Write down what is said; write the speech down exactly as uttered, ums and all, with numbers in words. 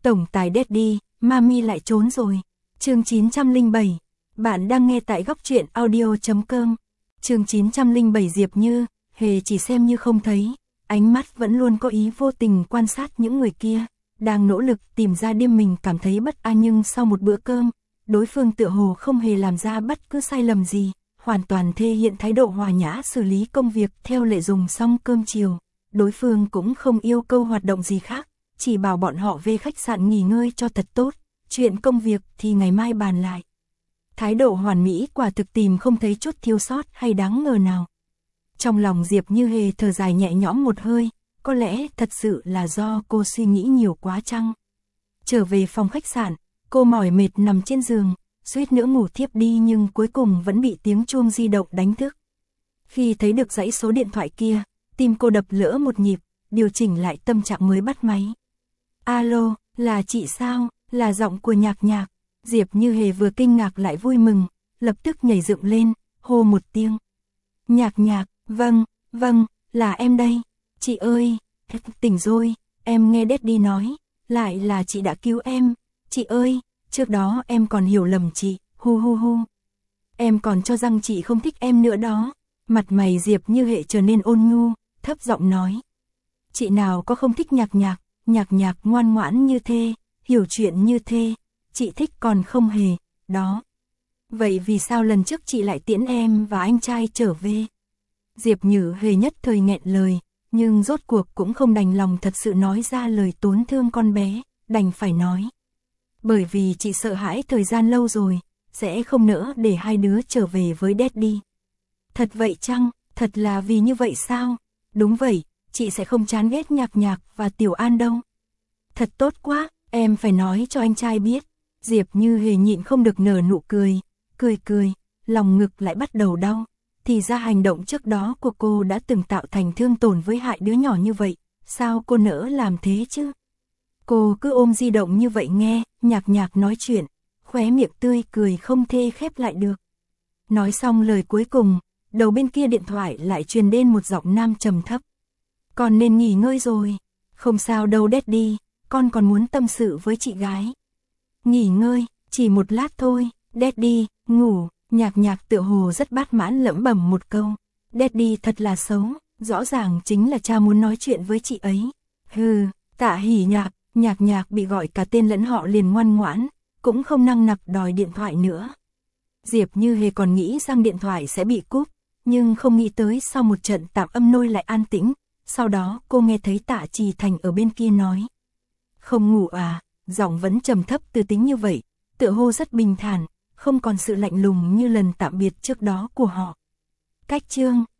Tổng tài Daddy, Mami lại trốn rồi. Chương chín trăm lẻ bảy. Bạn đang nghe tại góc truyện audio chấm com. Chương chín trăm lẻ bảy. Diệp Như Hề chỉ xem như không thấy, ánh mắt vẫn luôn có ý vô tình quan sát những người kia, đang nỗ lực tìm ra điểm mình cảm thấy bất an, nhưng sau một bữa cơm, đối phương tựa hồ không hề làm ra bất cứ sai lầm gì, hoàn toàn thể hiện thái độ hòa nhã xử lý công việc theo lệ. Dùng xong cơm chiều, đối phương cũng không yêu cầu hoạt động gì khác, chỉ bảo bọn họ về khách sạn nghỉ ngơi cho thật tốt, chuyện công việc thì ngày mai bàn lại. Thái độ hoàn mỹ quả thực tìm không thấy chút thiếu sót hay đáng ngờ nào. Trong lòng Diệp Như Hề thở dài nhẹ nhõm một hơi, có lẽ thật sự là do cô suy nghĩ nhiều quá chăng. Trở về phòng khách sạn, cô mỏi mệt nằm trên giường, suýt nữa ngủ thiếp đi, nhưng cuối cùng vẫn bị tiếng chuông di động đánh thức. Khi thấy được dãy số điện thoại kia, tim cô đập lỡ một nhịp, điều chỉnh lại tâm trạng mới bắt máy. Alo, là chị sao? Là giọng của Nhạc Nhạc. Diệp Như Hề vừa kinh ngạc lại vui mừng, lập tức nhảy dựng lên, hô một tiếng. Nhạc Nhạc, vâng, vâng, là em đây. Chị ơi, tỉnh rồi, em nghe Daddy nói, lại là chị đã cứu em. Chị ơi, trước đó em còn hiểu lầm chị, hu hu hu. Em còn cho rằng chị không thích em nữa đó. Mặt mày Diệp Như Hề trở nên ôn nhu, thấp giọng nói. Chị nào có không thích Nhạc Nhạc, Nhạc Nhạc ngoan ngoãn như thế, hiểu chuyện như thế, chị thích còn không hề, đó. Vậy vì sao lần trước chị lại tiễn em và anh trai trở về? Diệp Như Hề nhất thời nghẹn lời, nhưng rốt cuộc cũng không đành lòng thật sự nói ra lời tổn thương con bé, đành phải nói. Bởi vì chị sợ hãi thời gian lâu rồi, sẽ không nỡ để hai đứa trở về với Daddy. Thật vậy chăng? Thật là vì như vậy sao? Đúng vậy, chị sẽ không chán ghét Nhạc Nhạc và Tiểu An đâu. Thật tốt quá, em phải nói cho anh trai biết. Diệp Như Hề nhịn không được nở nụ cười, cười cười, lòng ngực lại bắt đầu đau. Thì ra hành động trước đó của cô đã từng tạo thành thương tổn với hại đứa nhỏ như vậy, sao cô nỡ làm thế chứ? Cô cứ ôm di động như vậy nghe Nhạc Nhạc nói chuyện, khóe miệng tươi cười không thể khép lại được. Nói xong lời cuối cùng, đầu bên kia điện thoại lại truyền đến một giọng nam trầm thấp. Con nên nghỉ ngơi rồi. Không sao đâu Daddy, con còn muốn tâm sự với chị gái. Nghỉ ngơi, chỉ một lát thôi, Daddy, ngủ. Nhạc Nhạc tựa hồ rất bát mãn lẩm bẩm một câu. Daddy thật là xấu, rõ ràng chính là cha muốn nói chuyện với chị ấy. Hừ, Tạ Hỉ Nhạc. Nhạc Nhạc bị gọi cả tên lẫn họ liền ngoan ngoãn, cũng không năng nặc đòi điện thoại nữa. Diệp Như Hề còn nghĩ rằng điện thoại sẽ bị cúp, nhưng không nghĩ tới sau một trận tạm âm nôi lại an tĩnh. Sau đó cô nghe thấy Tạ Trì Thành ở bên kia nói. Không ngủ à? Giọng vẫn trầm thấp từ tính như vậy, tựa hồ rất bình thản, không còn sự lạnh lùng như lần tạm biệt trước đó của họ. Cách chương